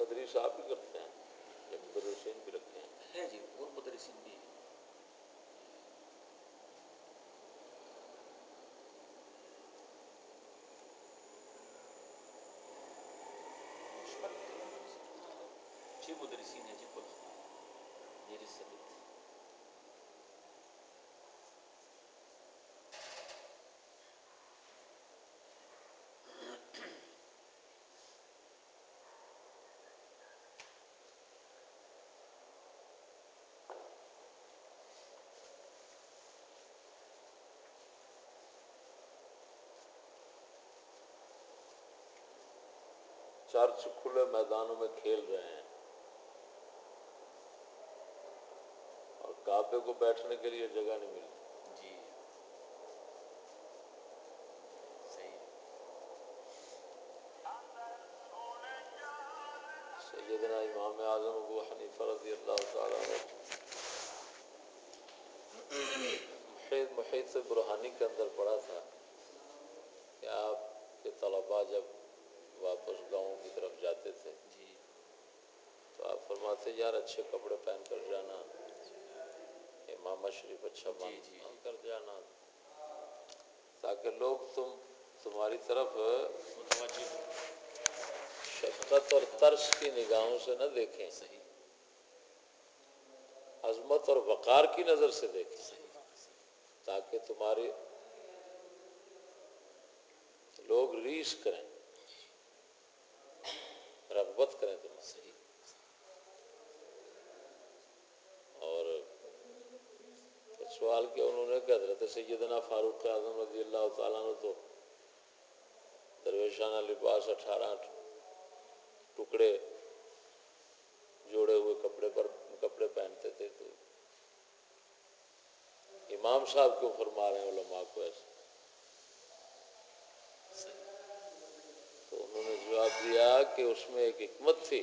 تدریس آپ بھی کرتے ہیں یا مدرسین بھی رکھتے ہیں؟ ہے جی، اور مدرسین بھی ہیں۔ چھ مدرسین ہیں جی کل میری صدت۔ چرچ کھلے میدانوں میں کھیل رہے ہیں اور کعبے کو بیٹھنے کے لیے جگہ نہیں ملتی۔ جی صحیح۔ سیدنا امام اعظم ابو حنیفہ رضی اللہ تعالیٰ عنہ محیط برہانی کے اندر پڑھا تھا کہ آپ کے طلباء جب واپس گاؤں کی طرف جاتے تھے جی تو آپ فرماتے یار اچھے کپڑے پہن کر جانا، امامہ شریف اچھا جی مان کر جانا، تاکہ لوگ تمہاری طرف متوجہ شفقت اور ترس کی نگاہوں سے نہ دیکھیں، صحیح عظمت اور وقار کی نظر سے دیکھیں، صحیح تاکہ تمہاری لوگ ریس کریں، رغبت کریں تمہیں۔ صحیح۔ اور سوال کیا انہوں نے کہ حضرت سیدنا فاروق اعظم رضی اللہ تعالیٰ عنہ تو درویشانہ لباس 18 ٹکڑے جوڑے ہوئے کپڑے پہنتے تھے، تو امام صاحب کیوں فرما رہے ہیں علماء کو ایسے؟ تو انہوں نے جواب دیا کہ اس میں ایک حکمت تھی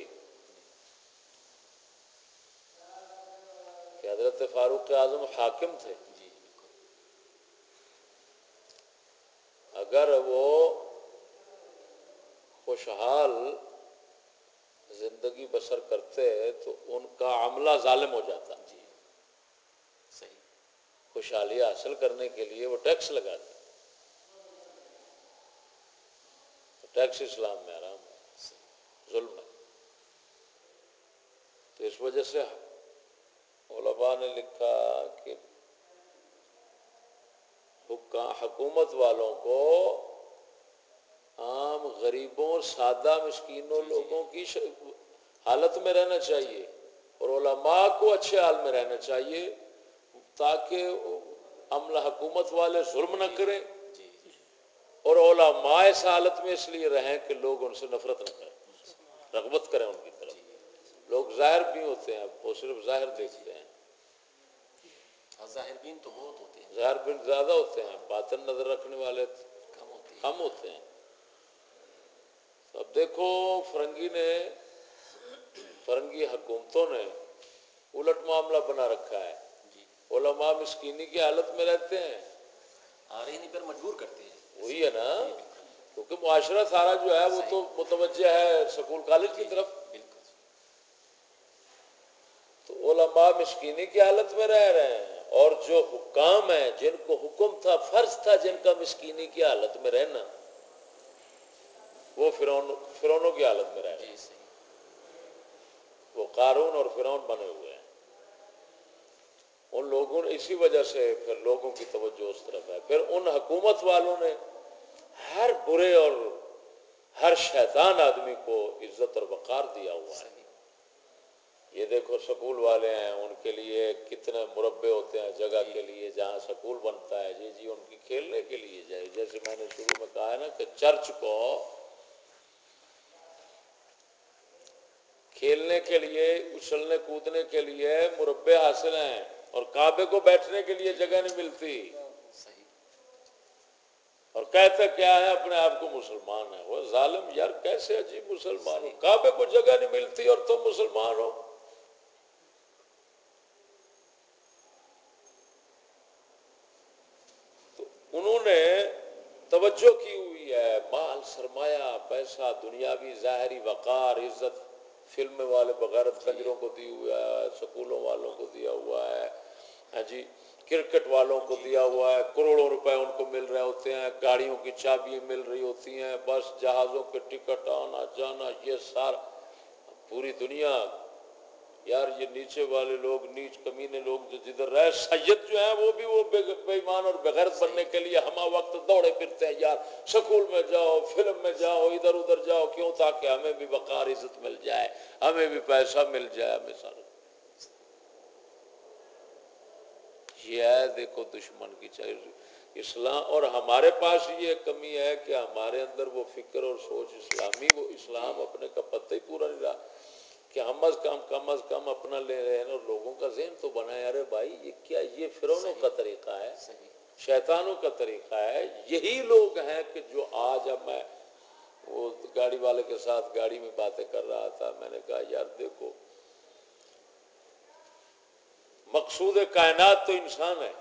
کہ حضرت فاروق اعظم حاکم تھے، جی بالکل اگر وہ خوشحال زندگی بسر کرتے تو ان کا عملہ ظالم ہو جاتا۔ جی صحیح۔ خوشحالی حاصل کرنے کے لیے وہ ٹیکس لگاتے، ٹیکس اسلام میں حرام ہے، ظلم ہے۔ تو اس وجہ سے علماء نے لکھا کہ حکومت والوں کو عام غریبوں سادہ مسکینوں لوگوں کی حالت میں رہنا چاہیے، اور علماء کو اچھے حال میں رہنا چاہیے تاکہ عملہ حکومت والے ظلم نہ کریں، اور علماء اس حالت میں اس لیے رہیں کہ لوگ ان سے نفرت نہ کریں، رغبت کریں ان کی طرف۔ لوگ ظاہر بھی ہوتے ہیں، وہ صرف ظاہر دیکھتے ہیں، ظاہر بین تو بہت ہوتے ہیں، ظاہر بین زیادہ ہوتے ہیں، باطن نظر رکھنے والے کم ہوتے ہیں۔ اب دیکھو فرنگی حکومتوں نے الٹ معاملہ بنا رکھا ہے، علماء مسکینی کی حالت میں رہتے ہیں، آ رہے نہیں پر مجبور کرتے ہیں۔ وہی ہے نا، کیونکہ معاشرہ سارا جو ہے وہ تو متوجہ ہے سکول کالج کی طرف، تو علماء مسکینی کی حالت میں رہ رہے ہیں، اور جو حکام ہیں جن کو حکم تھا، فرض تھا جن کا مسکینی کی حالت میں رہنا، وہ فرعونوں کی حالت میں رہ رہے ہیں، وہ قارون اور فرعون بنے ہوئے ہیں۔ ان لوگوں نے اسی وجہ سے پھر لوگوں کی توجہ اس طرف ہے، پھر ان حکومت والوں نے ہر برے اور ہر شیطان آدمی کو عزت اور وقار دیا ہوا ہے۔ یہ دیکھو سکول والے ہیں، ان کے لیے کتنے مربع ہوتے ہیں جگہ کے لیے، جہاں سکول بنتا ہے جی ان کی کھیلنے کے لیے جائے، جیسے میں نے شروع میں کہا ہے نا کہ چرچ کو کھیلنے کے لیے، اچھلنے کودنے کے لیے مربع حاصل ہیں، اور کعبے کو بیٹھنے کے لیے جگہ نہیں ملتی، اور کہتے کیا ہے اپنے آپ کو مسلمان ہے۔ وہ ظالم یار، کیسے عجیب مسلمان ہو، کعبے کو جگہ نہیں ملتی اور تم مسلمان ہو۔ تو انہوں نے توجہ کی ہوئی ہے، مال، سرمایہ، پیسہ، دنیاوی ظاہری وقار، عزت، فلم والے بغیرت کنجروں کو دی ہوا ہے، سکولوں والوں کو دیا ہوا ہے، ہاں جی، کرکٹ والوں کو دیا ہوا ہے، کروڑوں روپے ان کو مل رہے ہوتے ہیں، گاڑیوں کی چابیاں مل رہی ہوتی ہیں، بس جہازوں کے ٹکٹ آنا جانا، یہ سارا پوری دنیا. یار یہ نیچے والے لوگ، نیچ کمینے لوگ جو جدھر رہے، سید جو ہیں وہ بھی وہ بے ایمان اور بغیرت بننے کے لیے ہمہ وقت دوڑے پھرتے ہیں. یار سکول میں جاؤ، فلم میں جاؤ، ادھر ادھر جاؤ، کیوں؟ تاکہ ہمیں بھی وقار عزت مل جائے، ہمیں بھی پیسہ مل جائے، ہمیں سارا. یہ ہے دیکھو دشمن کی چاہیے اسلام. اور ہمارے پاس یہ کمی ہے کہ ہمارے اندر وہ فکر اور سوچ اسلامی، وہ اسلام اپنے کا پتہ ہی پورا نہیں رہا کہ ہم کم از کم اپنا لے رہے ہیں. اور لوگوں کا ذہن تو بنا ہے، ارے بھائی یہ کیا، یہ فرعونوں کا طریقہ ہے، شیطانوں کا طریقہ ہے. یہی لوگ ہیں کہ جو آج، اب میں وہ گاڑی والے کے ساتھ گاڑی میں باتیں کر رہا تھا، میں نے کہا یار دیکھو مقصود کائنات تو انسان ہے.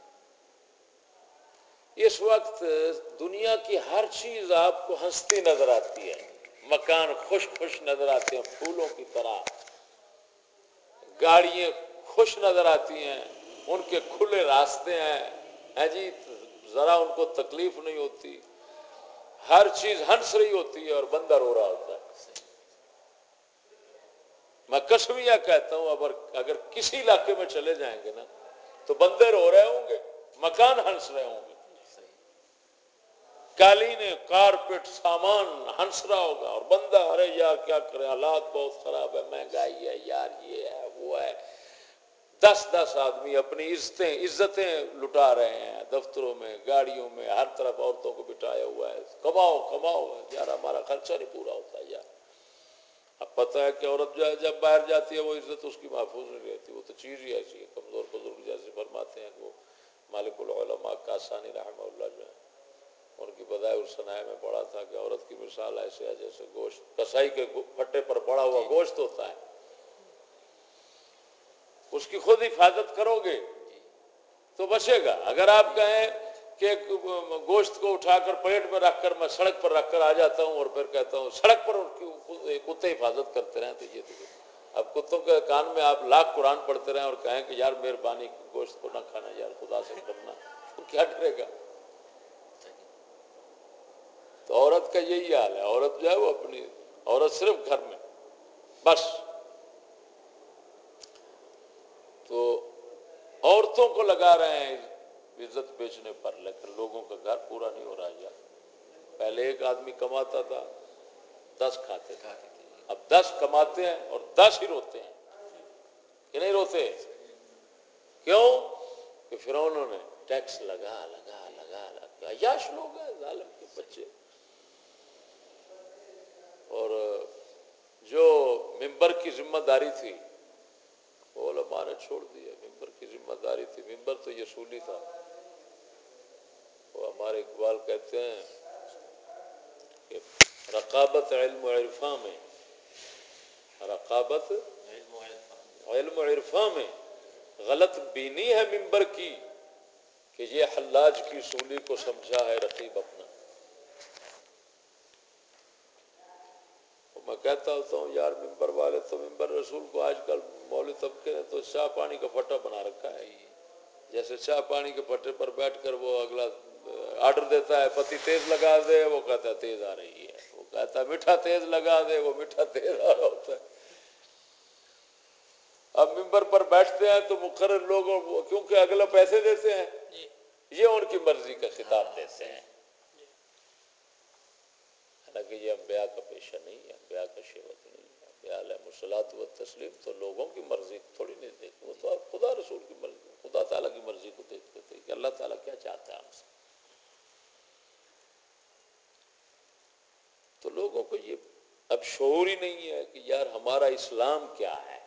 اس وقت دنیا کی ہر چیز آپ کو ہنستی نظر آتی ہے، مکان خوش خوش نظر آتے ہیں پھولوں کی طرح، گاڑیاں خوش نظر آتی ہیں، ان کے کھلے راستے ہیں جی، ذرا ان کو تکلیف نہیں ہوتی، ہر چیز ہنس رہی ہوتی ہے اور بندہ رو رہا ہوتا ہے. میں قسمیہ کہتا ہوں، اگر کسی علاقے میں چلے جائیں گے نا تو بندے رو رہے ہوں گے، مکان ہنس رہے ہوں گے، قالین، کارپیٹ، سامان ہنس رہا ہوگا، اور بندہ ارے یار کیا کرے، حالات بہت خراب ہے، مہنگائی ہے یار، یہ ہے وہ ہے. 10 آدمی اپنی عزتیں لٹا رہے ہیں، دفتروں میں، گاڑیوں میں، ہر طرف عورتوں کو بٹھایا ہوا ہے، کماؤ یار، ہمارا خرچہ نہیں پورا ہوتا یار. اب پتہ ہے کہ عورت جو ہے جب باہر جاتی ہے وہ عزت اس کی محفوظ نہیں رہتی، وہ تو چیز ہی ایسی ہے. کمزور بزرگ جیسے فرماتے ہیں کہ وہ مالک العلماء کاسانی رحمہ اللہ جو ہے، ان کی بدائع الصنائع میں پڑھا تھا کہ عورت کی مثال ایسے ہے جیسے گوشت، کسائی کے پھٹے پر پڑا ہوا گوشت ہوتا ہے، اس کی خود حفاظت کرو گے تو بچے گا. اگر آپ کہیں کہ گوشت کو اٹھا کر پلیٹ میں رکھ کر میں سڑک پر رکھ کر آ جاتا ہوں اور پھر کہتا ہوں سڑک پر کتے حفاظت کرتے رہیں، تو یہ تو اب کتوں کے کان میں آپ لاکھ قرآن پڑھتے رہیں اور کہیں کہ یار مہربانی گوشت کو نہ کھانا یار، خدا سے ڈرنا، تو کیا ڈرے گا؟ تو عورت کا یہی حال ہے. عورت جو ہے وہ اپنی عورت صرف گھر میں بس. تو عورتوں کو لگا رہے ہیں عزت بیچنے پر، لیکن لوگوں کا گھر پورا نہیں ہو رہا. یار پہلے ایک آدمی کماتا تھا، 10 کھاتے تھے، اب 10 کماتے ہیں اور 10 ہی روتے ہیں، کہ نہیں روتے؟ کیوں؟ کہ فرعونوں نے ٹیکس لگا عیاش لوگ ہیں، ظالم کے بچے. اور جو ممبر کی ذمہ داری تھی وہ علماء نے چھوڑ دیا. ممبر کی ذمہ داری تھی، ممبر تو یسولی تھا. وہ ہمارے اقبال کہتے ہیں کہ رقابت علم و عرفاں میں، رقابت علم و عرفاں میں غلط بینی ہے ممبر کی، کہ یہ حلاج کی سولی کو سمجھا ہے رقیب اپنا. میں کہتا ہوتا ہوں یار ممبر والے تو ممبر رسول کو آج کل مولوی طبقے نے تو چائے پانی کا پھٹا بنا رکھا ہے. جیسے چائے پانی کے پھٹے پر بیٹھ کر وہ اگلا آرڈر دیتا ہے، پتی تیز لگا دے، وہ کہتا ہے تیز آ رہی ہے، وہ کہتا ہے میٹھا تیز لگا دے، وہ میٹھا تیز آ رہا ہوتا ہے. اب ممبر پر بیٹھتے ہیں تو مقرر لوگوں، کیونکہ اگلا پیسے دیتے ہیں، یہ ان کی مرضی کا خطاب دیتے ہیں. حالانکہ یہ انبیاء کا پیشہ نہیں ہے، انبیاء کا شیوت نہیں ہے. انبیاء علیہ الصلوۃ والتسلیم تو لوگوں کی مرضی تھوڑی نہیں دیکھتے، وہ تو خدا رسول کی مرضی، خدا تعالیٰ کی مرضی کو دیکھتے تھے کہ اللہ تعالیٰ کیا چاہتا ہے ہم سے. تو لوگوں کو یہ اب شعور ہی نہیں ہے کہ یار ہمارا اسلام کیا ہے،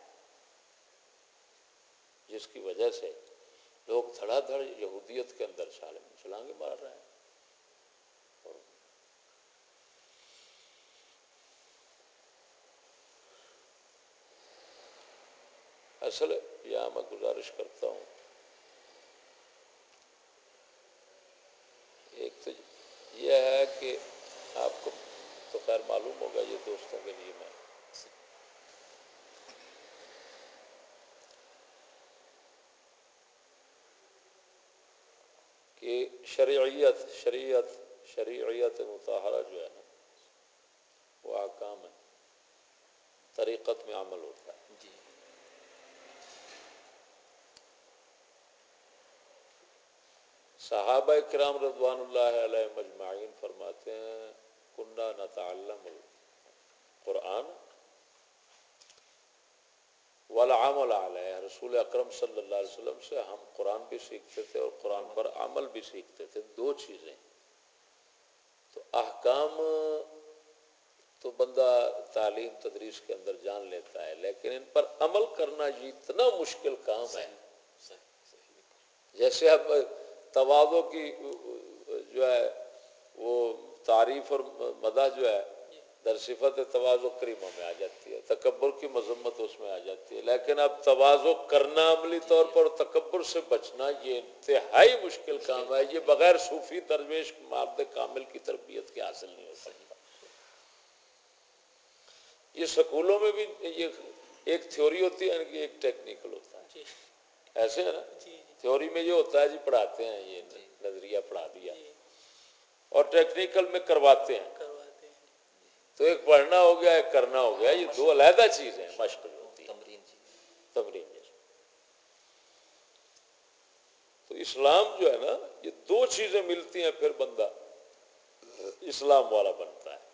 جس کی وجہ سے لوگ دھڑا دھڑ یہودیت کے اندر چھلانگیں مار رہے ہیں. اصل یہاں میں گزارش کرتا ہوں، ایک تو یہ ہے کہ آپ کو تو خیر معلوم ہوگا، یہ دوستوں کے لیے میں شریعت مطہرہ جو ہے نا وہ احکام ہے، طریقت میں عمل ہوتا ہے. جی صحابہ کرام رضوان اللہ علیہم اجمعین فرماتے ہیں کننا نتعلم القرآن والعمل علیہ. رسول اکرم صلی اللہ علیہ وسلم سے ہم قرآن بھی سیکھتے تھے اور قرآن پر عمل بھی سیکھتے تھے. دو چیزیں. تو احکام تو بندہ تعلیم تدریس کے اندر جان لیتا ہے، لیکن ان پر عمل کرنا یہ اتنا مشکل کام ہے. جیسے اب تواضع کی جو ہے وہ تعریف اور مدح جو ہے در صفت تواضع کریمہ میں آ جاتی ہے، تکبر کی مذمت اس میں آ جاتی ہے. لیکن اب تواضع کرنا عملی طور پر تکبر سے بچنا یہ انتہائی مشکل کام ہے. یہ بغیر صوفی درویش مرد کامل کی تربیت کے حاصل نہیں ہو سکتا. یہ سکولوں میں بھی یہ ایک تھیوری ہوتی ہے کہ ایک ٹیکنیکل ہوتا ہے. ایسے ہے نا، تھیوری میں یہ ہوتا ہے جی پڑھاتے ہیں، یہ نظریہ پڑھا دیا، اور ٹیکنیکل میں کرواتے ہیں. تو ایک پڑھنا ہو گیا، ایک کرنا ہو گیا. یہ دو علیحدہ چیزیں ہیں. مشق ہوتی ہے، تمرین جیسے. تو اسلام جو ہے نا یہ دو چیزیں ملتی ہیں پھر بندہ اسلام والا بنتا ہے.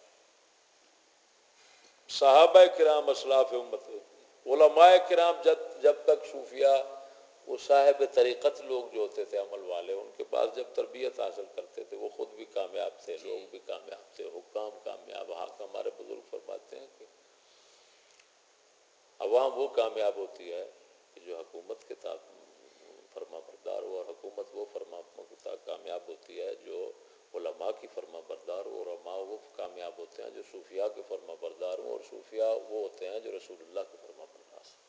صحابہ کرام اسلاف امت، علماء کرام جب تک صوفیاء وہ صاحب طریقت لوگ جو ہوتے تھے عمل والے، ان کے پاس جب تربیت حاصل کرتے تھے وہ خود بھی کامیاب تھے، لوگ بھی کامیاب تھے، حکام کامیاب. ہمارے بزرگ فرماتے ہیں کہ عوام وہ کامیاب ہوتی ہے کہ جو حکومت کے فرما بردار ہو، اور حکومت وہ کامیاب ہوتی ہے جو علماء کی فرما بردار ہو، اور علماء وہ کامیاب ہوتے ہیں جو صوفیاء کے فرما بردار ہوں، اور صوفیاء وہ ہوتے ہیں جو رسول اللہ کے فرما بردار ہوں.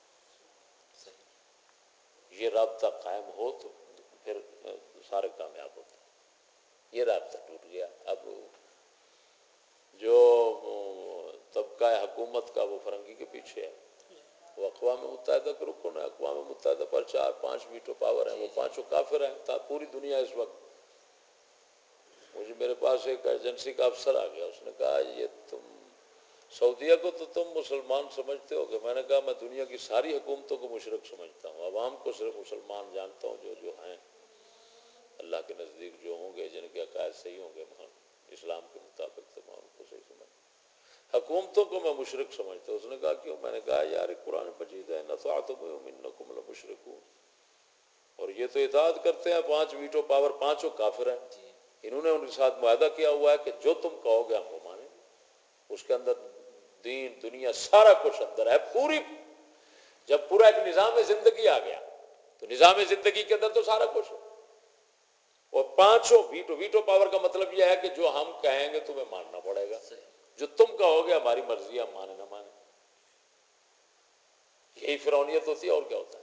یہ رابطہ قائم ہو تو پھر سارے کامیاب ہوتے ہیں. یہ رابطہ ٹوٹ گیا. اب جو طبقہ حکومت کا وہ فرنگی کے پیچھے ہے، وہ اقوام متحدہ کے رکن ہے. اقوام متحدہ پر 4-5 ویٹو پاور ہیں، وہ پانچوں کافر ہیں. پوری دنیا اس وقت، مجھے میرے پاس ایک ایجنسی کا افسر آ گیا، اس نے کہا یہ تم سعودیہ کو تو تم مسلمان سمجھتے ہو گے. میں نے کہا میں دنیا کی ساری حکومتوں کو مشرک سمجھتا ہوں، عوام کو صرف مسلمان جانتا ہوں جو ہیں اللہ کے نزدیک جو ہوں گے، جن کے عقائد صحیح ہوں گے اسلام کے مطابق، تو میں ان کو صحیح سمجھتا ہوں. حکومتوں کو میں مشرک سمجھتا ہوں. اس نے کہا کیوں؟ میں نے کہا یار قرآن مجید ہے نَطَاعْتُمُ إِنَّكُمْ لَمُشْرِكُونَ، اور یہ تو اطاعت کرتے ہیں. 5 ویٹو پاور، پانچوں کافر ہیں. انہوں نے ان کے ساتھ معاہدہ کیا ہوا ہے کہ جو تم کہو گے ہم وہ مانیں گے. اس کے اندر دین دنیا سارا کچھ اندر ہے. پوری جب پورا ایک نظام زندگی آ گیا تو نظام زندگی کے اندر تو سارا کچھ ہے. اور پانچوں ویٹو پاور کا مطلب یہ ہے کہ جو ہم کہیں گے تمہیں ماننا پڑے گا، جو تم کہو گے ہماری مرضی ہے، ہم مانے نہ مانے. یہی فرعونیت ہوتی ہے، اور کیا ہوتا ہے.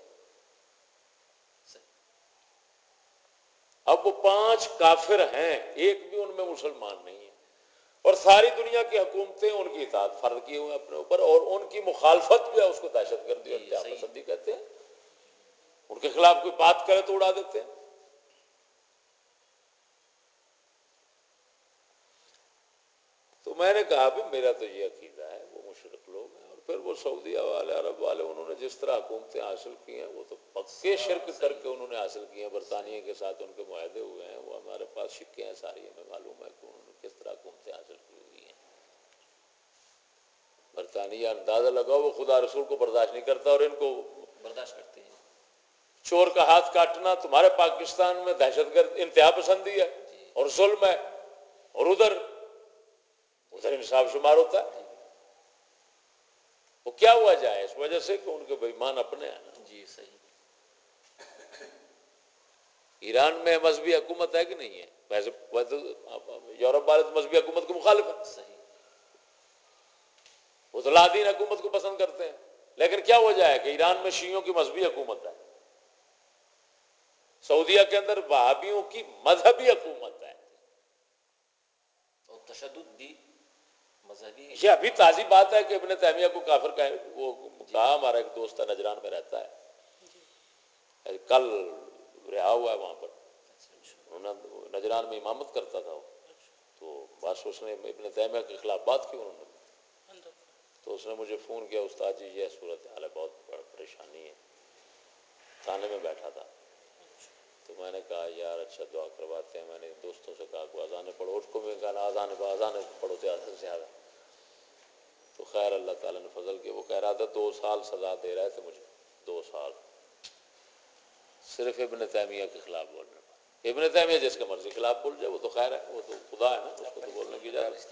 اب وہ 5 کافر ہیں، ایک بھی ان میں مسلمان نہیں ہے، اور ساری دنیا کی حکومتیں ان کی اطاعت فرض کیے ہوئے اپنے اوپر، اور ان کی مخالفت جو ہے اس کو دہشت گردی اور انتہا پسندی کہتے ہیں. ان کے خلاف کوئی بات کرے تو اڑا دیتے ہیں. تو میں نے کہا بھی میرا تو یہ عقیدہ ہے وہ مشرک لوگ ہیں. اور پھر وہ سعودیہ والے، عرب والے، انہوں نے جس طرح حکومتیں حاصل کی ہیں وہ تو پکے شرک کر کے انہوں نے حاصل کی ہیں. برطانیہ کے ساتھ ان کے معاہدے ہوئے ہیں، وہ ہمارے پاس سکے ہیں ساری، ہمیں معلوم ہے کہ انہوں نے کس طرح حکومتیں حاصل کی ہوئی ہیں. برطانیہ اندازہ لگاؤ وہ خدا رسول کو برداشت نہیں کرتا، اور ان کو برداشت کرتے ہیں. چور کا ہاتھ کاٹنا تمہارے پاکستان میں دہشت گرد انتہا پسندی ہے اور ظلم ہے، اور ادھر انصاف شمار ہوتا ہے. وہ کیا ہوا جائے اس وجہ سے کہ ان کے بےمان اپنے ہیں نا. جی صحیح. ایران میں مذہبی حکومت ہے کہ نہیں ہے؟ ویسے یورپ والے تو مذہبی حکومت کو مخالف ہے، صحیح. وہ تو لادین حکومت کو پسند کرتے ہیں. لیکن کیا ہو جائے کہ ایران میں شیعوں کی مذہبی حکومت ہے، سعودیہ کے اندر وہابیوں کی مذہبی حکومت ہے. اور تشدد بھی مذہبی. یہ ابھی تازی بات ہے کہ ابن تیمیہ کو کافر وہ کہا. ہمارا ایک دوست ہے نجران میں رہتا ہے، کل رہا ہوا ہے وہاں پر. نجران میں امامت کرتا تھا وہ، تو بس اس نے ابن تیمیہ کے خلاف بات کی انہوں نے، تو اس نے مجھے فون کیا، استاد جی یہ صورت حال ہے، بہت پریشانی ہے، تھانے میں بیٹھا تھا، تو میں نے کہا یار اچھا دعا کرواتے ہیں، میں نے دوستوں سے کہا کہ اذان پڑھو، اس کو بھی کہا اذان پڑھو زیادہ سے زیادہ، تو خیر اللہ تعالیٰ نے فضل کیا، وہ کہہ رہا تھا 2 سال سزا دے رہے تھے مجھے، 2 سال صرف ابن تیمیہ کے خلاف بولنے پر۔ ابن تیمیہ جس کے مرضی خلاف بول جائے وہ تو خیر ہے، وہ تو خدا ہے نا، اس کو تو بولنے کی اجازت۔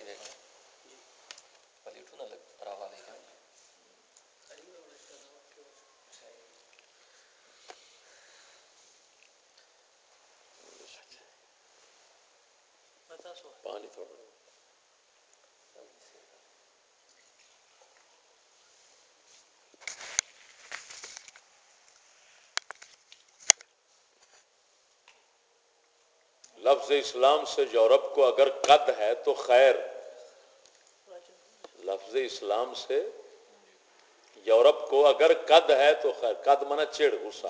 پانی تھوڑا لفظ اسلام سے یورپ کو اگر قد ہے تو خیر، لفظ اسلام سے یورپ کو اگر قد ہے تو خیر، قد منا چڑ، غصہ۔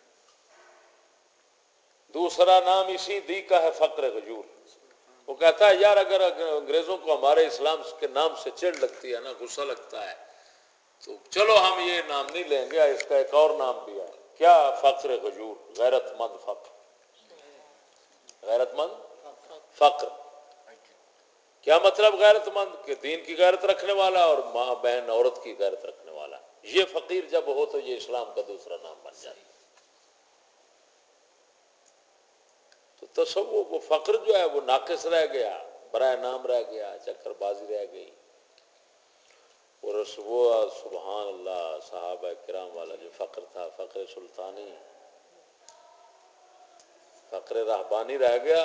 دوسرا نام اسی دی کا ہے فقر غجور، وہ کہتا ہے یار اگر انگریزوں کو ہمارے اسلام کے نام سے چڑ لگتی ہے نا، غصہ لگتا ہے، تو چلو ہم یہ نام نہیں لیں گے، اس کا ایک اور نام بھی ہے، کیا؟ فقر غجور، غیرت مند فقر، غیرت مند فقر۔ کیا مطلب غیرت مند؟ کہ دین کی غیرت رکھنے والا اور ماں بہن عورت کی غیرت رکھنے والا، یہ فقیر جب ہو تو یہ اسلام کا دوسرا نام بن جاتا ہے۔ تو تصور وہ فقر جو ہے وہ ناقص رہ گیا، برائے نام رہ گیا، چکر بازی رہ گئی۔ اور وہ سبحان اللہ صحابہ کرام والا جو فقر تھا، فقر سلطانی، فقر رہبانی رہ گیا،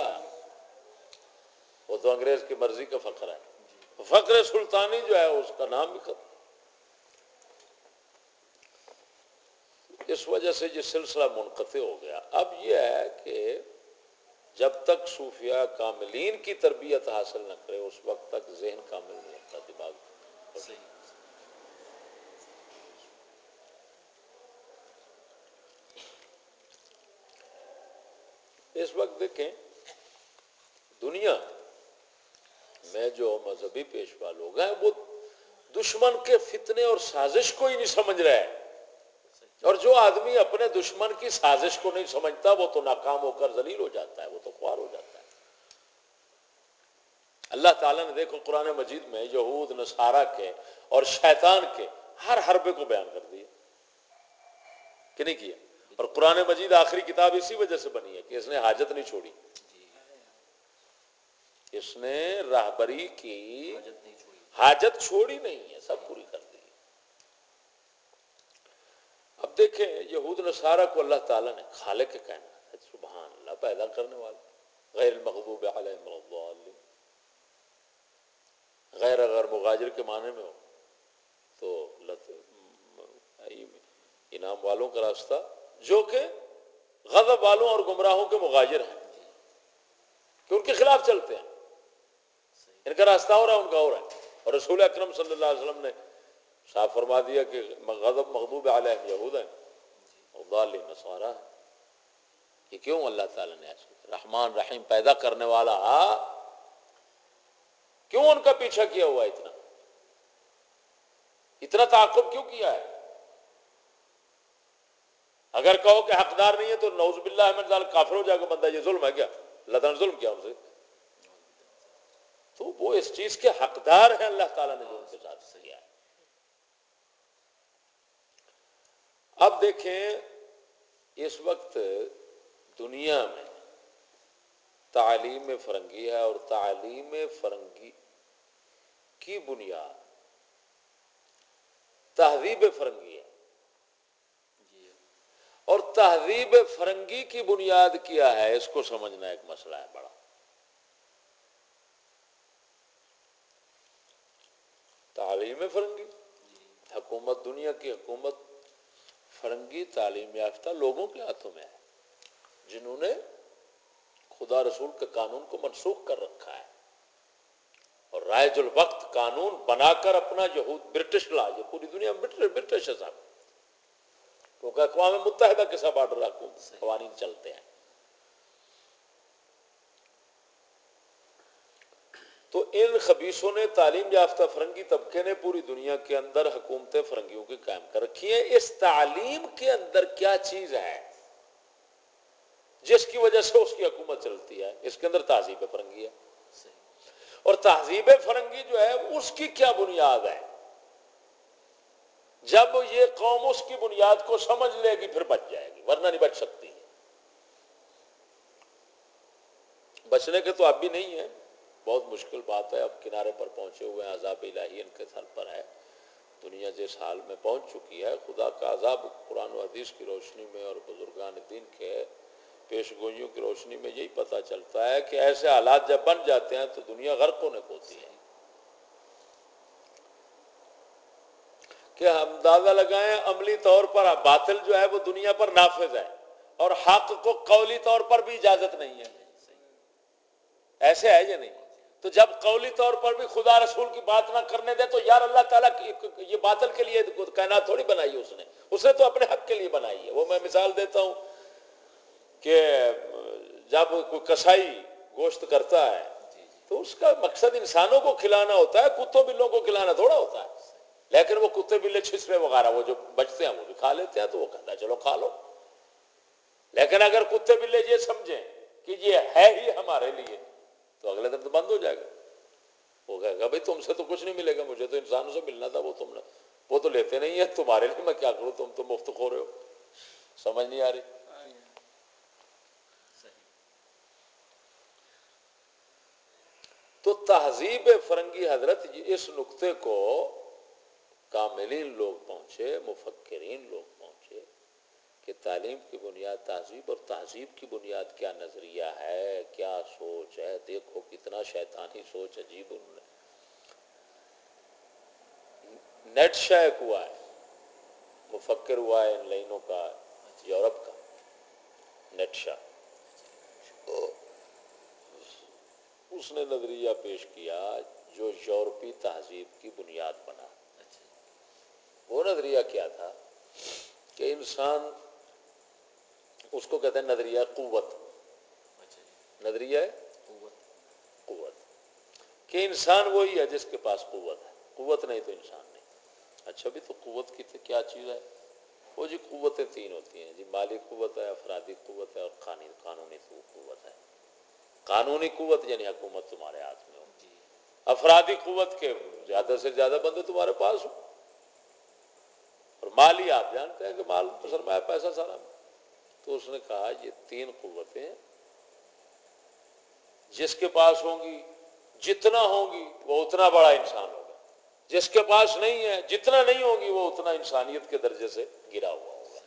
وہ تو انگریز کی مرضی کا فقر ہے۔ فقر سلطانی جو ہے اس کا نام بھی ختم۔ اس وجہ سے یہ سلسلہ منقطع ہو گیا۔ اب یہ ہے کہ جب تک صوفیاء کاملین کی تربیت حاصل نہ کرے اس وقت تک ذہن کامل نہیں ہوتا، دماغ صحیح۔ اس وقت دیکھیں دنیا میں جو مذہبی پیشوا لوگ ہیں وہ دشمن کے فتنے اور سازش کو ہی نہیں سمجھ رہے، اور جو آدمی اپنے دشمن کی سازش کو نہیں سمجھتا وہ تو ناکام ہو کر ذلیل ہو جاتا ہے، وہ تو خوار ہو جاتا ہے۔ اللہ تعالیٰ نے دیکھو قرآن مجید میں یہود نصارہ کے اور شیطان کے ہر حربے کو بیان کر دیا کہ نہیں کیا؟ اور قرآن مجید آخری کتاب اسی وجہ سے بنی ہے کہ اس نے حاجت نہیں چھوڑی، اس نے راہبری کی حاجت چھوڑی نہیں ہے، سب پوری کر دی۔ اب دیکھیں یہود نصارہ کو اللہ تعالیٰ نے خالق کے کائنات ہے، سبحان اللہ، پیدا کرنے والا، غیر المغضوب علیہم ولا الضالین، غیر اگر مغاجر کے معنی میں ہو تو انعام والوں کا راستہ، جو کہ غضب والوں اور گمراہوں کے مغاجر ہیں، کہ ان کے خلاف چلتے ہیں، ان کا راستہ ہو رہا ہے ان کا ہو رہا ہے۔ اور رسول اکرم صلی اللہ علیہ وسلم نے صاف فرما دیا کہ غضب مغضوب علیہم یہود ہیں اور ضالین نصارہ ہیں۔ یہ کیوں اللہ تعالیٰ نے ایسے رحمان رحیم پیدا کرنے والا کیوں ان کا پیچھا کیا ہوا ہے، اتنا تعاقب کیوں کیا ہے؟ اگر کہو کہ حقدار نہیں ہے تو نعوذ باللہ من ذالک کافر ہو جائے گا بندہ، یہ ظلم ہے کیا؟ اللہ تعالیٰ نے ظلم کیا ان سے؟ تو وہ اس چیز کے حقدار ہیں اللہ تعالیٰ نے جو ان کے ساتھ کیا ہے۔ اب دیکھیں اس وقت دنیا میں تعلیم فرنگی ہے، اور تعلیم فرنگی کی بنیاد تہذیب فرنگی ہے، اور تہذیب فرنگی کی بنیاد کیا ہے اس کو سمجھنا ایک مسئلہ ہے بڑا۔ تعلیم فرنگی، حکومت، دنیا کی حکومت فرنگی تعلیم یافتہ لوگوں کے ہاتھوں میں ہے، جنہوں نے خدا رسول کے قانون کو منسوخ کر رکھا ہے، اور رائج الوقت قانون بنا کر اپنا یہود برٹش لا، یہ پوری دنیا میں برٹش ہے صاحب، کیونکہ اقوام متحدہ کے سب آرڈر قوانین چلتے ہیں۔ تو ان خبیثوں نے، تعلیم یافتہ فرنگی طبقے نے پوری دنیا کے اندر حکومتیں فرنگیوں کی قائم کر رکھی ہیں. اس تعلیم کے اندر کیا چیز ہے جس کی وجہ سے اس کی حکومت چلتی ہے؟ اس کے اندر تہذیب فرنگی ہے. اور تہذیب فرنگی جو ہے اس کی کیا بنیاد ہے؟ جب یہ قوم اس کی بنیاد کو سمجھ لے گی پھر بچ جائے گی، ورنہ نہیں بچ سکتی. بچنے کے تو اب بھی نہیں ہے، بہت مشکل بات ہے. اب کنارے پر پہنچے ہوئے ہیں، عذاب الہی ان کے سر پر ہے. دنیا جس حال میں پہنچ چکی ہے، خدا کا عذاب قرآن و حدیث کی روشنی میں اور بزرگان دین کے پیش گوئیوں کی روشنی میں یہی پتہ چلتا ہے کہ ایسے حالات جب بن جاتے ہیں تو دنیا غرق ہونے کو ہوتی ہے. کہ ہم اندازہ لگائیں عملی طور پر باطل جو ہے وہ دنیا پر نافذ ہے اور حق کو قولی طور پر بھی اجازت نہیں ہے. ایسے ہے یا نہیں؟ تو جب قولی طور پر بھی خدا رسول کی بات نہ کرنے دے تو یار اللہ تعالیٰ یہ باطل کے لیے کائنات تھوڑی بنائی ہے اس نے تو اپنے حق کے لیے بنائی ہے. وہ میں مثال دیتا ہوں کہ جب کوئی کسائی گوشت کرتا ہے تو اس کا مقصد انسانوں کو کھلانا ہوتا ہے، کتوں بلوں کو کھلانا تھوڑا ہوتا ہے. لیکن وہ کتے بلے چھچرے وغیرہ وہ جو بچتے ہیں وہ بھی کھا لیتے ہیں، تو وہ کہتا ہے چلو کھا لو. لیکن اگر کتے بلے یہ سمجھیں کہ یہ ہے ہی ہمارے لیے تو اگلے دن تو بند ہو جائے گا. وہ کہے گا بھائی تم سے تو کچھ نہیں ملے گا، مجھے تو انسانوں سے ملنا تھا، وہ تو لیتے نہیں ہے، تمہارے لیے میں کیا کروں، تم تو مفت کھو رہے ہو. سمجھ نہیں آ رہی؟ تو تہذیب فرنگی حضرت اس نقطے کو کاملین لوگ پہنچے، مفکرین لوگ پہنچے کہ تعلیم کی بنیاد تہذیب، اور تہذیب کی بنیاد کیا نظریہ ہے، کیا سوچ ہے. دیکھو کتنا شیطانی سوچ عجیب. انہوں نے نیٹشا ایک ہوا ہے، مفکر ہوا ہے ان لائنوں کا، یورپ کا نیٹشا. اس نے نظریہ پیش کیا جو یورپی تہذیب کی بنیاد بنا. وہ نظریہ کیا تھا کہ انسان، اس کو کہتے ہیں نظریہ قوت. نظریہ قوت کہ انسان وہی ہے جس کے پاس قوت ہے، قوت نہیں تو انسان نہیں. اچھا بھی تو قوت کی کیا چیز ہے؟ وہ جی قوتیں تین ہوتی ہیں جی، مالی قوت ہے، افرادی قوت ہے اور قانونی قوت ہے. قانونی قوت یعنی حکومت تمہارے ہاتھ میں ہو. افرادی قوت کے زیادہ سے زیادہ بندے تمہارے پاس ہو. اور مالی آپ جانتے ہیں کہ مال سرمایہ پیسہ سارا. تو اس نے کہا یہ تین قوتیں جس کے پاس ہوں گی، جتنا ہوں گی وہ اتنا بڑا انسان ہوگا. جس کے پاس نہیں ہے، جتنا نہیں ہوگی وہ اتنا انسانیت کے درجے سے گرا ہوا ہوگا.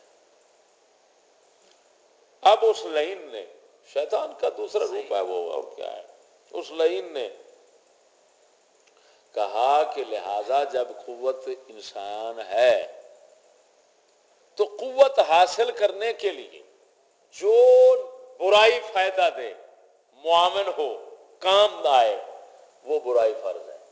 اب اس لائن نے، شیطان کا دوسرا روپ ہے وہ اور کیا ہے، اس لائن نے کہا کہ لہذا جب قوت انسان ہے تو قوت حاصل کرنے کے لیے جو برائی فائدہ دے، معاون ہو، کام آئے، وہ برائی فرض ہے.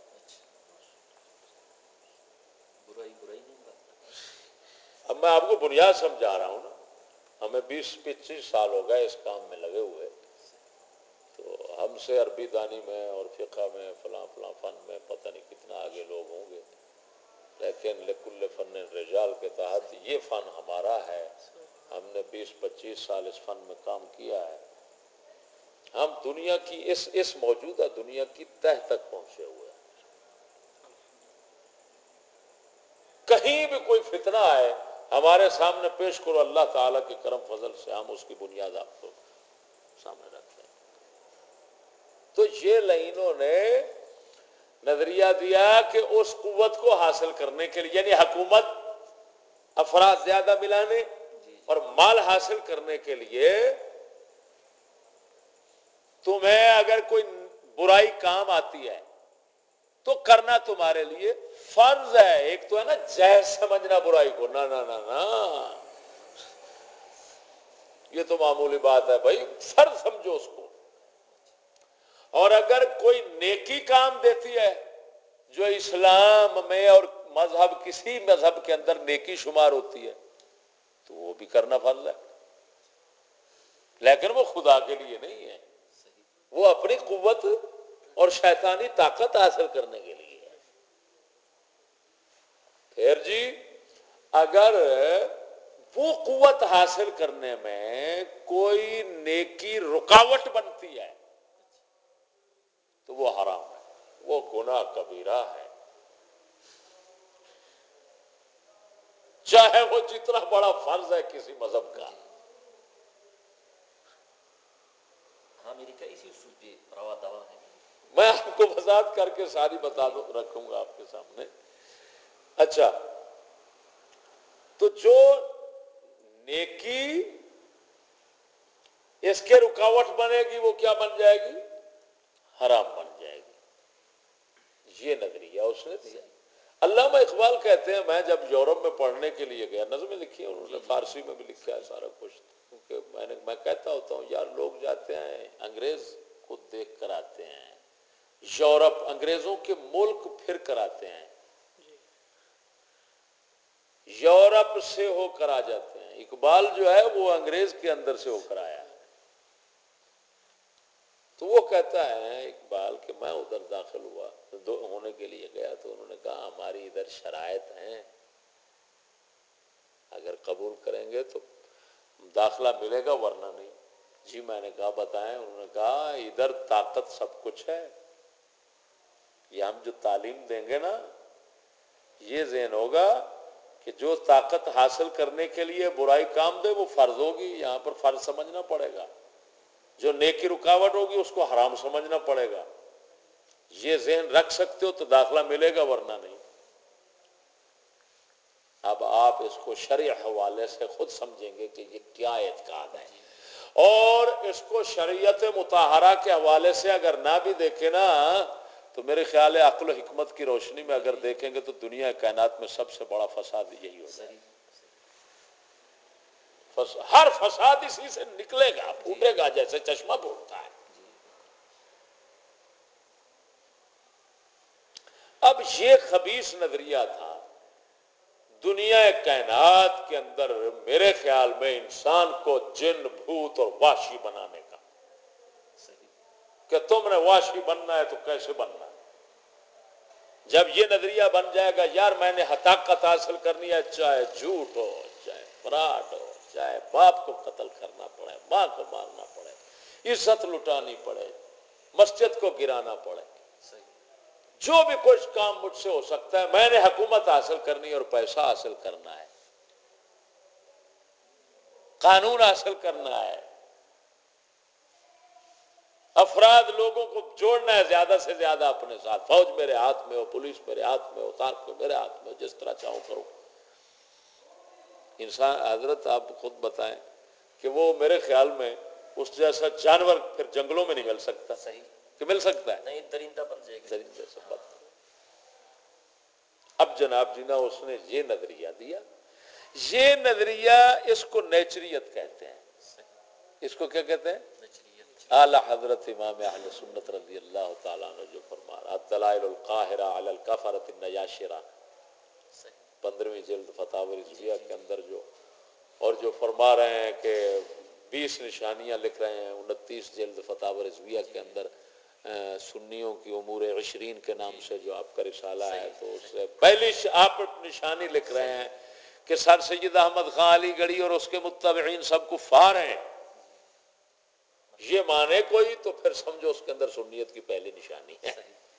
اب میں آپ کو بنیاد سمجھا رہا ہوں نا. ہمیں 20-25 سال ہو گئے اس کام میں لگے ہوئے، تو ہم سے عربی دانی میں اور فقہ میں فلاں فن میں پتہ نہیں کتنا آگے لوگ ہوں گے، لیکن لکل فن رجال کے تحت یہ فن ہمارا ہے. ہم نے 20-25 سال اس فن میں کام کیا ہے. ہم دنیا کی اس موجودہ دنیا کی تہ تک پہنچے ہوئے ہیں. کہیں بھی کوئی فتنہ آئے ہمارے سامنے پیش کرو، اللہ تعالیٰ کے کرم فضل سے ہم اس کی بنیاد آپ کو سامنے رکھتے ہیں. تو یہ لائنوں نے نظریہ دیا کہ اس قوت کو حاصل کرنے کے لیے، یعنی حکومت، افراد زیادہ ملانے اور مال حاصل کرنے کے لیے تمہیں اگر کوئی برائی کام آتی ہے تو کرنا تمہارے لیے فرض ہے. ایک تو ہے نا جائز سمجھنا برائی کو، نہ نہ نہ نہ، یہ تو معمولی بات ہے بھائی، فرض سمجھو اس کو. اور اگر کوئی نیکی کام دیتی ہے جو اسلام میں اور مذہب، کسی مذہب کے اندر نیکی شمار ہوتی ہے تو وہ بھی کرنا فرض ہے. لیکن وہ خدا کے لیے نہیں ہے، وہ اپنی قوت اور شیطانی طاقت حاصل کرنے کے لیے ہے. پھر جی اگر وہ قوت حاصل کرنے میں کوئی نیکی رکاوٹ بنتی ہے تو وہ حرام ہے، وہ گناہ کبیرہ ہے، چاہے وہ جتنا بڑا فرض ہے کسی مذہب کا. ہاں میری کا اسی اصول پہ روا دوا ہے. میں آپ کو وضاحت کر کے ساری بتا دوں، رکھوں گا آپ کے سامنے. اچھا، تو جو نیکی اس کے رکاوٹ بنے گی وہ کیا بن جائے گی؟ حرام بن جائے گی. یہ نظریہ اس نے دیا. علامہ اقبال کہتے ہیں میں جب یورپ میں پڑھنے کے لیے گیا، نظمیں لکھی ہیں انہوں نے، فارسی میں بھی لکھا ہے سارا کچھ، کیونکہ میں کہتا ہوتا ہوں یار لوگ جاتے ہیں انگریز کو دیکھ کر آتے ہیں، یورپ انگریزوں کے ملک پھر کر آتے ہیں، یورپ سے ہو کر آ جاتے ہیں. اقبال جو ہے وہ انگریز کے اندر سے ہو کر آیا ہے. تو وہ کہتا ہے اقبال کہ میں ادھر داخل ہوا ہونے کے لیے گیا تو انہوں نے کہا ہماری ادھر شرائط ہیں، اگر قبول کریں گے تو داخلہ ملے گا ورنہ نہیں. جی میں نے کہا بتائیں. انہوں نے کہا ادھر طاقت سب کچھ ہے، یہ ہم جو تعلیم دیں گے نا یہ ذہن ہوگا کہ جو طاقت حاصل کرنے کے لیے برائی کام دے وہ فرض ہوگی، یہاں پر فرض سمجھنا پڑے گا، جو نیکی رکاوٹ ہوگی اس کو حرام سمجھنا پڑے گا. یہ ذہن رکھ سکتے ہو تو داخلہ ملے گا ورنہ نہیں. اب آپ اس کو شرعی حوالے سے خود سمجھیں گے کہ یہ کیا اعتقاد ہے، اور اس کو شریعت مطہرہ کے حوالے سے اگر نہ بھی دیکھیں نا تو میرے خیال ہے عقل و حکمت کی روشنی میں اگر دیکھیں گے تو دنیا کائنات میں سب سے بڑا فساد یہی ہوگا. ہر فساد اسی سے نکلے گا، پھوٹے گا جیسے چشمہ پھوٹتا ہے. اب یہ خبیث نظریہ تھا دنیا کائنات کے اندر میرے خیال میں انسان کو جن بھوت اور وحشی بنانے کا، کہ تم نے وحشی بننا ہے تو کیسے بننا ہے. جب یہ نظریہ بن جائے گا یار میں نے حقاقت حاصل کرنی ہے، چاہے جھوٹ ہو، چاہے فراڈ ہو، چاہے باپ کو قتل کرنا پڑے، ماں کو مارنا پڑے، عزت لٹانی پڑے، مسجد کو گرانا پڑے، جو بھی کچھ کام مجھ سے ہو سکتا ہے، میں نے حکومت حاصل کرنی اور پیسہ حاصل کرنا ہے، قانون حاصل کرنا ہے، افراد لوگوں کو جوڑنا ہے زیادہ سے زیادہ اپنے ساتھ. فوج میرے ہاتھ میں ہو، پولیس میرے ہاتھ میں ہو، تارک میرے ہاتھ میں ہو، جس طرح چاہوں کرو. انسان حضرت آپ خود بتائیں کہ وہ میرے خیال میں اس جیسا جانور پھر جنگلوں میں نہیں مل سکتا. صحیح کہ مل سکتا ہے؟ نہیں، درندہ بن جائے گا. درندے سے بات. اب جناب جی نا اس نے یہ نظریہ دیا، یہ نظریہ اس کو نیچریت کہتے ہیں. اس کو کیا کہتے ہیں؟ اعلی حضرت امام اہل سنت رضی اللہ تعالیٰ عنہ جو فرما رہا الدلائل القاہرہ علی الکفرۃ النیاشرہ، 15ویں جلد فتاوی رضویہ کے اندر جو، اور جو فرما رہے ہیں کہ 20 نشانیاں لکھ رہے ہیں 29 جلد فتاوی رضویہ کے اندر سنیوں کی امور 20 کے نام سے جو آپ کا رسالہ ہے، تو اس سے پہلی آپ نشانی لکھ رہے ہیں کہ سر سید احمد خان علی گڑھی اور اس کے متبعین سب کفار ہیں. یہ مانے کوئی تو پھر سمجھو اس کے اندر سنیت کی پہلی نشانی ہے.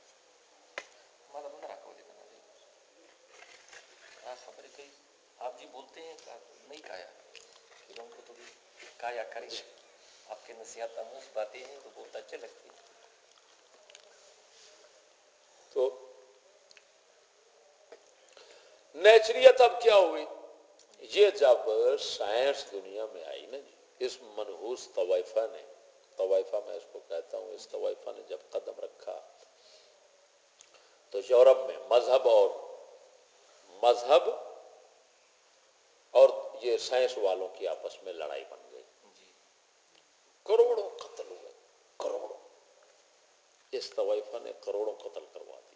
آپ جی بولتے ہیں نہیں کہا کہ ہم کو تو کہا کریں، آپ کے نصیحت آموز باتیں ہیں تو بہت اچھے لگتی ہیں. تو نیچریت اب کیا ہوئی؟ یہ جب سائنس دنیا میں آئی نا جی، اس منحوس طوائفہ نے، طوائفہ میں اس کو کہتا ہوں، اس طوائفہ نے جب قدم رکھا تو یورپ میں مذہب اور یہ سائنس والوں کی آپس میں لڑائی بن گئی. کروڑوں قتل ہوئے، کروڑوں. اس طوائفہ نے کروڑوں قتل کروا دی.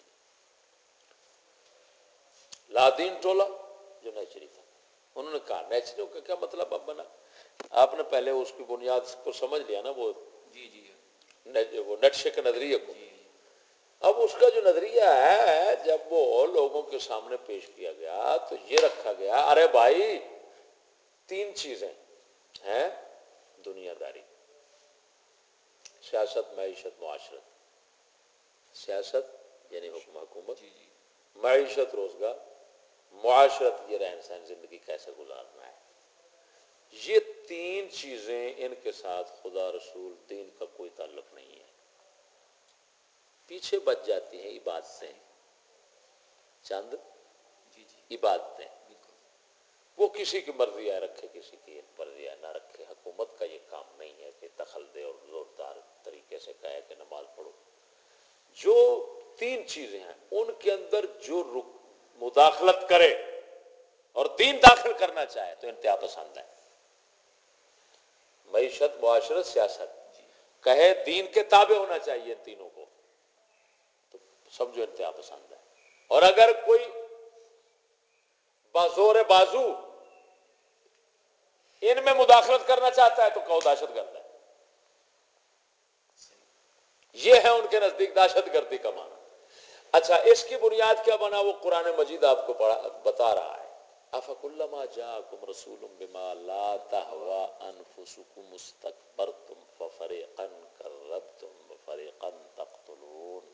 لادین ٹولہ جو نیچری تھا، انہوں نے کہا نیچریوں کا کیا مطلب اب بنا. آپ نے پہلے اس کی بنیاد کو سمجھ لیا نا، وہ نیٹشے کے نظریے کو. اب اس کا جو نظریہ ہے جب وہ لوگوں کے سامنے پیش کیا گیا تو یہ رکھا گیا، ارے بھائی 3 چیزیں ہیں، دنیا داری، سیاست، معیشت، معاشرت۔ سیاست یعنی حکم حکومت، معیشت روزگار، معاشرت یہ رہن سہن، زندگی کیسے گزارنا ہے۔ یہ 3 چیزیں، ان کے ساتھ خدا رسول دین کا کوئی تعلق نہیں ہے۔ پیچھے بچ جاتی ہیں عبادتیں، چند عبادتیں، وہ کسی کی مرضی ہے رکھے، کسی کی مرضی ہے نہ رکھے۔ حکومت کا یہ کام نہیں ہے کہ دخل دے اور زوردار طریقے سے کہے کہ نماز پڑھو۔ جو 3 چیزیں ہیں ان کے اندر جو مداخلت کرے اور دین داخل کرنا چاہے تو انتہا پسند ہے۔ معیشت، معاشرت، سیاست، کہے دین کے تابع ہونا چاہیے ان تینوں کو تو سمجھو انتہا پسند ہے۔ اور اگر کوئی بازور بازو ان میں مداخلت کرنا چاہتا ہے تو کہو دہشت گرد ہے۔ یہ ہے ان کے نزدیک دہشت گردی کا معنی۔ اچھا، اس کی بنیاد کیا بنا؟ وہ قرآن مجید آپ کو بتا رہا ہے، افکلما جاءکم رسول بما لا تهوى انفسکم استکبرتم ففریقا کذبتم وفریقا تقتلون۔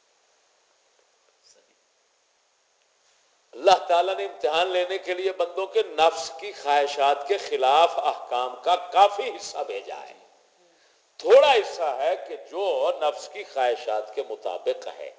اللہ تعالیٰ نے امتحان لینے کے لیے بندوں کے نفس کی خواہشات کے خلاف احکام کا کافی حصہ بھیجا ہے۔ تھوڑا حصہ ہے کہ جو نفس کی خواہشات کے مطابق ہے،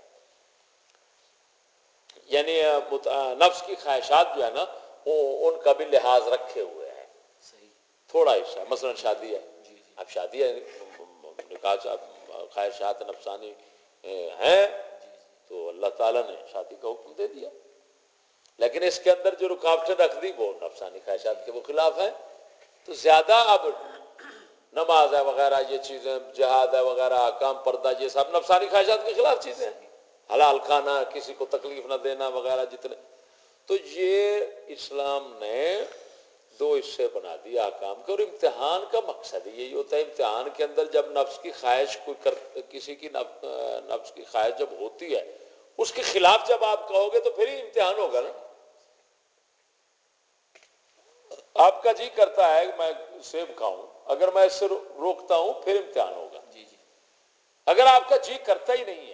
یعنی نفس کی خواہشات جو ہے نا وہ ان کا بھی لحاظ رکھے ہوئے ہیں۔ تھوڑا حصہ، مثلا شادی ہے، اب شادی ہے، نکاح خواہشات نفسانی ہیں تو اللہ تعالیٰ نے شادی کا حکم دے دیا، لیکن اس کے اندر جو رکاوٹیں رکھ دی وہ نفسانی خواہشات کے وہ خلاف ہیں۔ تو زیادہ اب نماز ہے وغیرہ یہ چیزیں، جہاد ہے وغیرہ، احکام پردہ، یہ سب نفسانی خواہشات کے خلاف چیزیں ہیں۔ حلال کھانا، کسی کو تکلیف نہ دینا وغیرہ جتنے، تو یہ اسلام نے 2 حصے بنا دیا احکام کے، اور امتحان کا مقصد یہی ہوتا ہے۔ امتحان کے اندر جب نفس کی خواہش کسی کی نفس کی خواہش جب ہوتی ہے، اس کے خلاف جب آپ کہو گے تو پھر ہی امتحان ہوگا نا۔ آپ کا جی کرتا ہے کہ میں سیب کھاؤں، اگر میں اس سے روکتا ہوں پھر امتحان ہوگا۔ اگر آپ کا جی کرتا ہی نہیں ہے،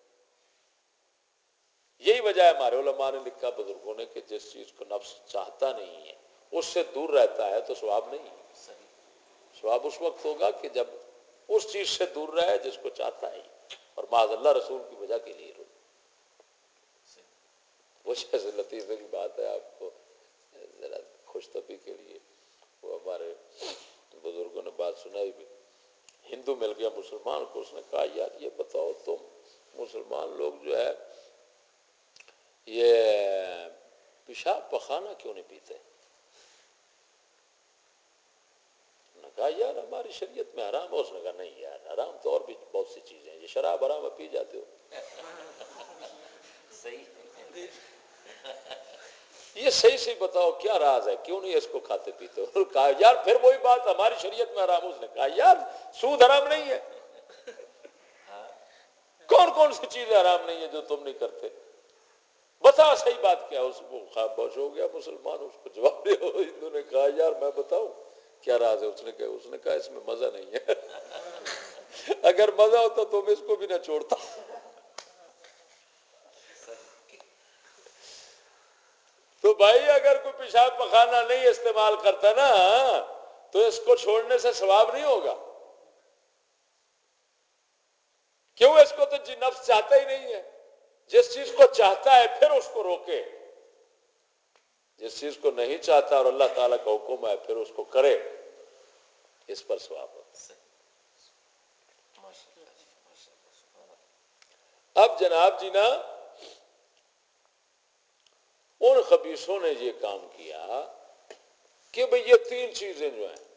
یہی وجہ ہے ہمارے علماء نے لکھا، بزرگوں نے، کہ جس چیز کو نفس چاہتا نہیں ہے اس سے دور رہتا ہے تو ثواب نہیں ہے۔ ثواب اس وقت ہوگا کہ جب اس چیز سے دور رہے جس کو چاہتا ہے، اور معاذ اللہ رسول کی وجہ کے لیے رو۔ وہ جیسے لطیفے کی بات ہے، آپ کو ذرا خوش طبی کے لیے، وہ ہمارے بزرگوں نے بات سنائی بھی، ہندو مل گیا مسلمان کو، اس نے کہا یار یہ بتاؤ تم مسلمان لوگ جو ہے یہ پیشاب پخانہ کیوں نہیں پیتے؟ نے کہا یار ہماری شریعت میں حرام ہے۔ اس نے کہا نہیں یار، حرام تو اور بھی بہت سی چیزیں ہیں، یہ شراب حرام ہے، پی جاتے ہو۔ یہ صحیح سے بتاؤ کیا راز ہے، کیوں نہیں اس کو کھاتے پیتے ہو؟ کہا یار پھر وہی بات، ہماری شریعت میں حرام۔ اس نے کہا یار سود حرام نہیں ہے، کون کون سی چیزیں حرام نہیں ہے جو تم نہیں کرتے؟ بتا صحیح بات کیا۔ اس کو خواب بوش ہو گیا مسلمان، اس کو جواب دیا۔ ہندو نے کہا یار میں بتاؤں کیا راز ہے؟ اس نے کہا اس میں مزہ نہیں ہے، اگر مزہ ہوتا تو میں اس کو بھی نہ چھوڑتا۔ تو بھائی اگر کوئی پیشاب پخانہ نہیں استعمال کرتا نا تو اس کو چھوڑنے سے ثواب نہیں ہوگا۔ کیوں؟ اس کو تو نفس چاہتا ہی نہیں ہے۔ جس چیز کو چاہتا ہے پھر اس کو روکے، جس چیز کو نہیں چاہتا اور اللہ تعالیٰ کا حکم ہے پھر اس کو کرے، اس پر ثواب ہوتا ہے۔ اب جناب جی نا ان خبیثوں نے یہ کام کیا کہ بھئی یہ 3 چیزیں جو ہیں،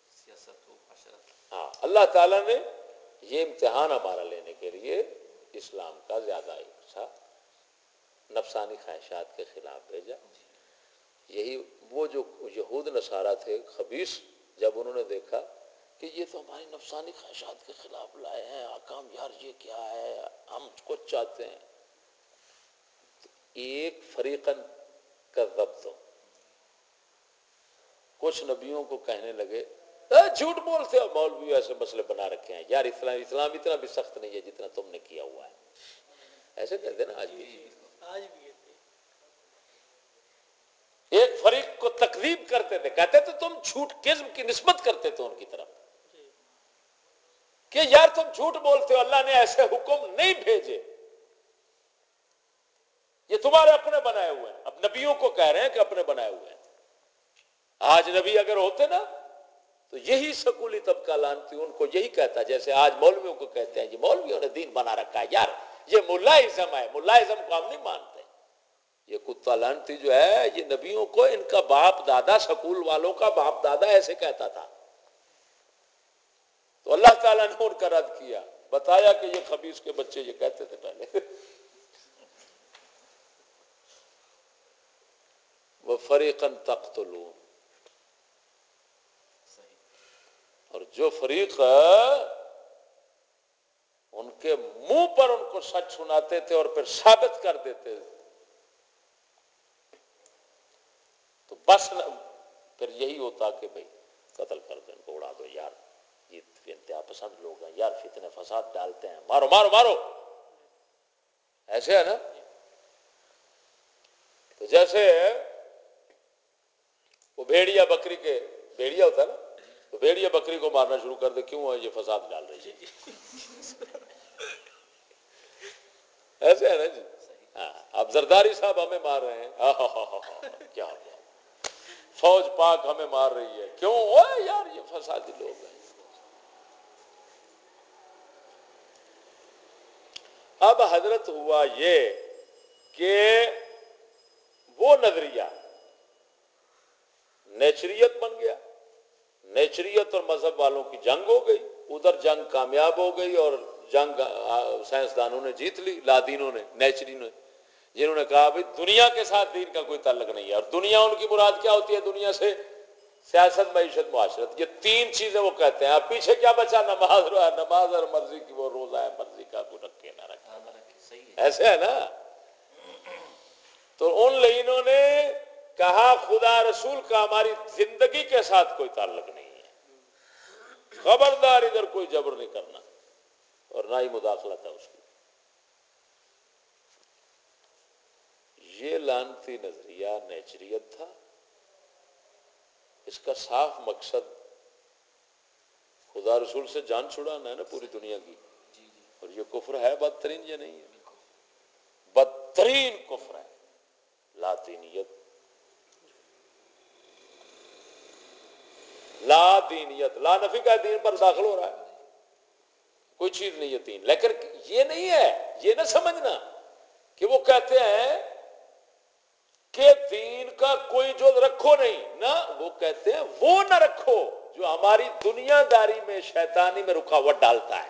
ہاں اللہ تعالیٰ نے یہ امتحان ہمارا لینے کے لیے اسلام کا زیادہ حصہ نفسانی خواہشات کے خلاف بھیجا۔ یہی وہ جو یہود نصارہ تھے خبیث، جب انہوں نے دیکھا کہ یہ تو ہماری نفسانی خواہشات کے خلاف لائے ہیں حکام، یار یہ کیا ہے، ہم کچھ چاہتے ہیں. ایک فریقاً کا ضبط ہو. کچھ نبیوں کو کہنے لگے جھوٹ بولتے ہو، مولوی ایسے مسئلے بنا رکھے ہیں یار، اسلام اتنا بھی سخت نہیں ہے جتنا تم نے کیا ہوا ہے. ایسے کہتے ہیں نا آج بھی. ایک فریق کو تکذیب کرتے تھے، کہتے تھے تم جھوٹ کذب کی نسبت کرتے تھے ان کی طرف کہ یار تم جھوٹ بولتے ہو، اللہ نے ایسے حکم نہیں بھیجے، یہ تمہارے اپنے بنائے ہوئے ہیں. اب نبیوں کو کہہ رہے ہیں کہ اپنے بنائے ہوئے ہیں. آج نبی اگر ہوتے نا تو یہی سکولی طبقہ لانتی ان کو یہی کہتا، جیسے آج مولویوں کو کہتے ہیں جی مولویوں نے دین بنا رکھا ہے، یار یہ ملائزم ہے، ملائزم کو ہم نہیں مانتے. یہ کتا لانتی جو ہے یہ نبیوں کو ان کا باپ دادا، سکول والوں کا باپ دادا ایسے کہتا تھا. تو اللہ تعالیٰ نے ان کا رد کیا، بتایا کہ یہ خبیث کے بچے یہ کہتے تھے پہلے. وَفَرِيقًا تَقْتُلُونَ، اور جو فریق ان کے منہ پر ان کو سچ سناتے تھے اور پھر ثابت کر دیتے تو بس پھر یہی ہوتا کہ بھئی قتل کر دو، ان کو اڑا دو، یار یہ انتہا پسند لوگ ہیں، یار فتنے فساد ڈالتے ہیں، مارو مارو مارو. ایسے ہے نا. تو جیسے وہ بھیڑیا بکری کے، بھیڑیا ہوتا ہے نا، تو بھیڑیا بکری کو مارنا شروع کر دے، کیوں ہے یہ فساد ڈال رہی ہے. ایسے ہے نا جی. ہاں اب زرداری صاحب ہمیں مار رہے ہیں، کیا فوج پاک ہمیں مار رہی ہے، کیوں؟ اوے یار یہ فسادی لوگ ہیں. اب حضرت ہوا یہ کہ وہ نظریہ نیچریت بن گیا، نیچریت اور مذہب والوں کی جنگ ہو گئی، ادھر جنگ کامیاب ہو گئی اور جنگ سائنسدانوں نے جیت لی، لادینوں نے، نیچری نے، جنہوں نے کہا بھائی دنیا کے ساتھ دین کا کوئی تعلق نہیں ہے. اور دنیا ان کی مراد کیا ہوتی ہے؟ دنیا سے سیاست، معیشت، معاشرت، یہ تین چیزیں وہ کہتے ہیں. اب پیچھے کیا بچا؟ نماز، نماز اور مرضی کی، وہ روزہ ہے مرضی کا، کو رکھے نہ رکھے. ایسے ہے نا. تو ان لینوں نے کہا خدا رسول کا ہماری زندگی کے ساتھ کوئی تعلق نہیں ہے، خبردار ادھر کوئی جبر نہیں کرنا اور نہ ہی مداخلت ہے اس کی. یہ لعنتی نظریہ نیچریت تھا. اس کا صاف مقصد خدا رسول سے جان چھڑانا ہے نا پوری دنیا کی. اور یہ کفر ہے بدترین یا نہیں ہے؟ بدترین کفر ہے لاطینیت. لا دینیت، لا نفی کا دین پر داخل ہو رہا ہے، کوئی چیز نہیں ہے دین. لیکن یہ نہیں ہے، یہ نہ سمجھنا کہ وہ کہتے ہیں کہ دین کا کوئی جو رکھو نہیں، نہ وہ کہتے ہیں وہ نہ رکھو جو ہماری دنیا داری میں شیطانی میں رکاوٹ ڈالتا ہے.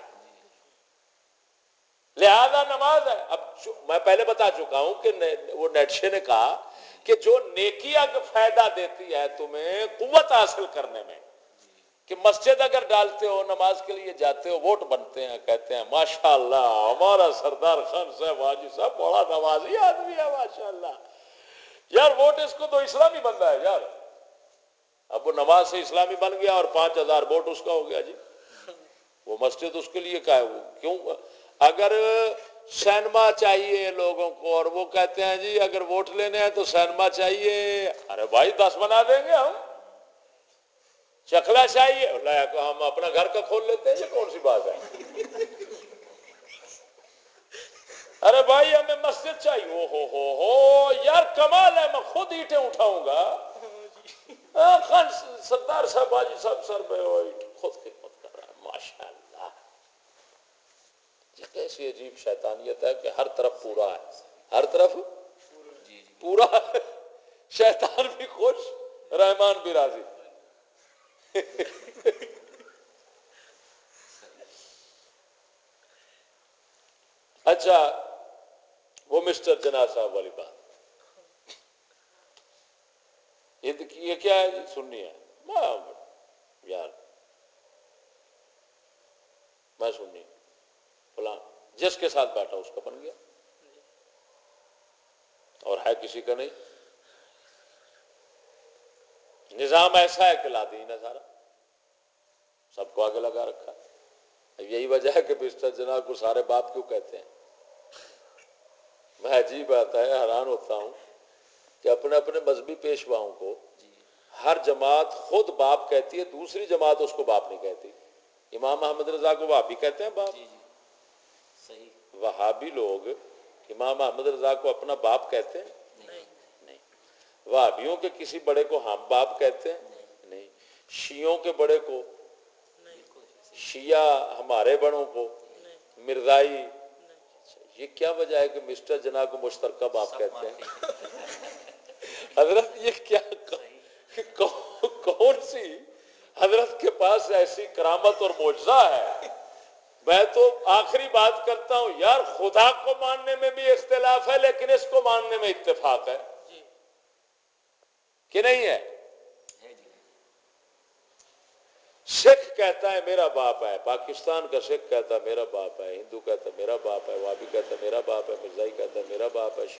لہذا نماز ہے. اب میں پہلے بتا چکا ہوں کہ وہ نیٹشے نے کہا کہ جو نیکی اگر فائدہ دیتی ہے تمہیں قوت حاصل کرنے میں، کہ مسجد اگر ڈالتے ہو، نماز کے لیے جاتے ہو، ووٹ بنتے ہیں، کہتے ہیں ماشاءاللہ ہمارا سردار خان صاحب حاجی صاحب بڑا نمازی آدمی ہے ماشاءاللہ. یار ووٹ اس کو تو اسلامی بنتا ہے یار. اب وہ نماز سے اسلامی بن گیا اور 5000 ووٹ اس کا ہو گیا جی. وہ مسجد اس کے لیے کا ہے. وہ کیوں؟ اگر سینما چاہیے لوگوں کو اور وہ کہتے ہیں جی اگر ووٹ لینے ہیں تو سینما چاہیے، ارے بھائی 10 بنا دیں گے ہم. چکلا چاہیے، ہم اپنا گھر کا کھول لیتے ہیں، یہ کون سی بات ہے؟ ارے بھائی ہمیں مسجد چاہیے، ہو یار کمال ہے، میں خود اینٹیں اٹھاؤں گا. خان سردار صاحب حاجی صاحب سر پہ خود خدمت کر رہا ہے ماشاء اللہ. یہ کیسی عجیب شیطانیت ہے کہ ہر طرف پورا ہے، ہر طرف پورا ہے. شیطان بھی خوش، رحمان بھی راضی. اچھا وہ مسٹر جناح صاحب والی بات، یہ کیا ہے جی؟ سننی ہے یار. میں سنی فلاں جس کے ساتھ بیٹھا اس کا بن گیا اور ہے کسی کا نہیں. نظام ایسا ہے کہ لا دین ہے سارا, سب کو آگے لگا رکھا ہے. یہی وجہ ہے کہ مسٹر جناب کو سارے باپ کیوں کہتے ہیں. میں عجیب بات ہے, حیران ہوتا ہوں کہ اپنے اپنے مذہبی پیشواؤں کو ہر جماعت خود باپ کہتی ہے, دوسری جماعت اس کو باپ نہیں کہتی. امام احمد رضا کو وہابی کہتے ہیں باپ. صحیح. وہابی لوگ امام احمد رضا کو اپنا باپ کہتے ہیں نہیں. وہابیوں کے کسی بڑے کو ہم باپ کہتے ہیں نہیں. شیعوں کے بڑے کو, شیعہ ہمارے بڑوں کو مرزائی. یہ کیا وجہ ہے کہ مسٹر جناح کو مشترکہ باپ کہتے ہیں؟ حضرت یہ کیا کون سی حضرت کے پاس ایسی کرامت اور معجزہ ہے. میں تو آخری بات کرتا ہوں یار, خدا کو ماننے میں بھی اختلاف ہے لیکن اس کو ماننے میں اتفاق ہے کہ نہیں ہے. سکھ کہتا ہے میرا باپ ہے, پاکستان کا سکھ کہتا ہے میرا باپ ہے, ہندو کہتا ہے میرا باپ ہے, وہابی کہتا ہے میرا باپ ہے, مرزائی کہتا ہے میرا باپ ہے,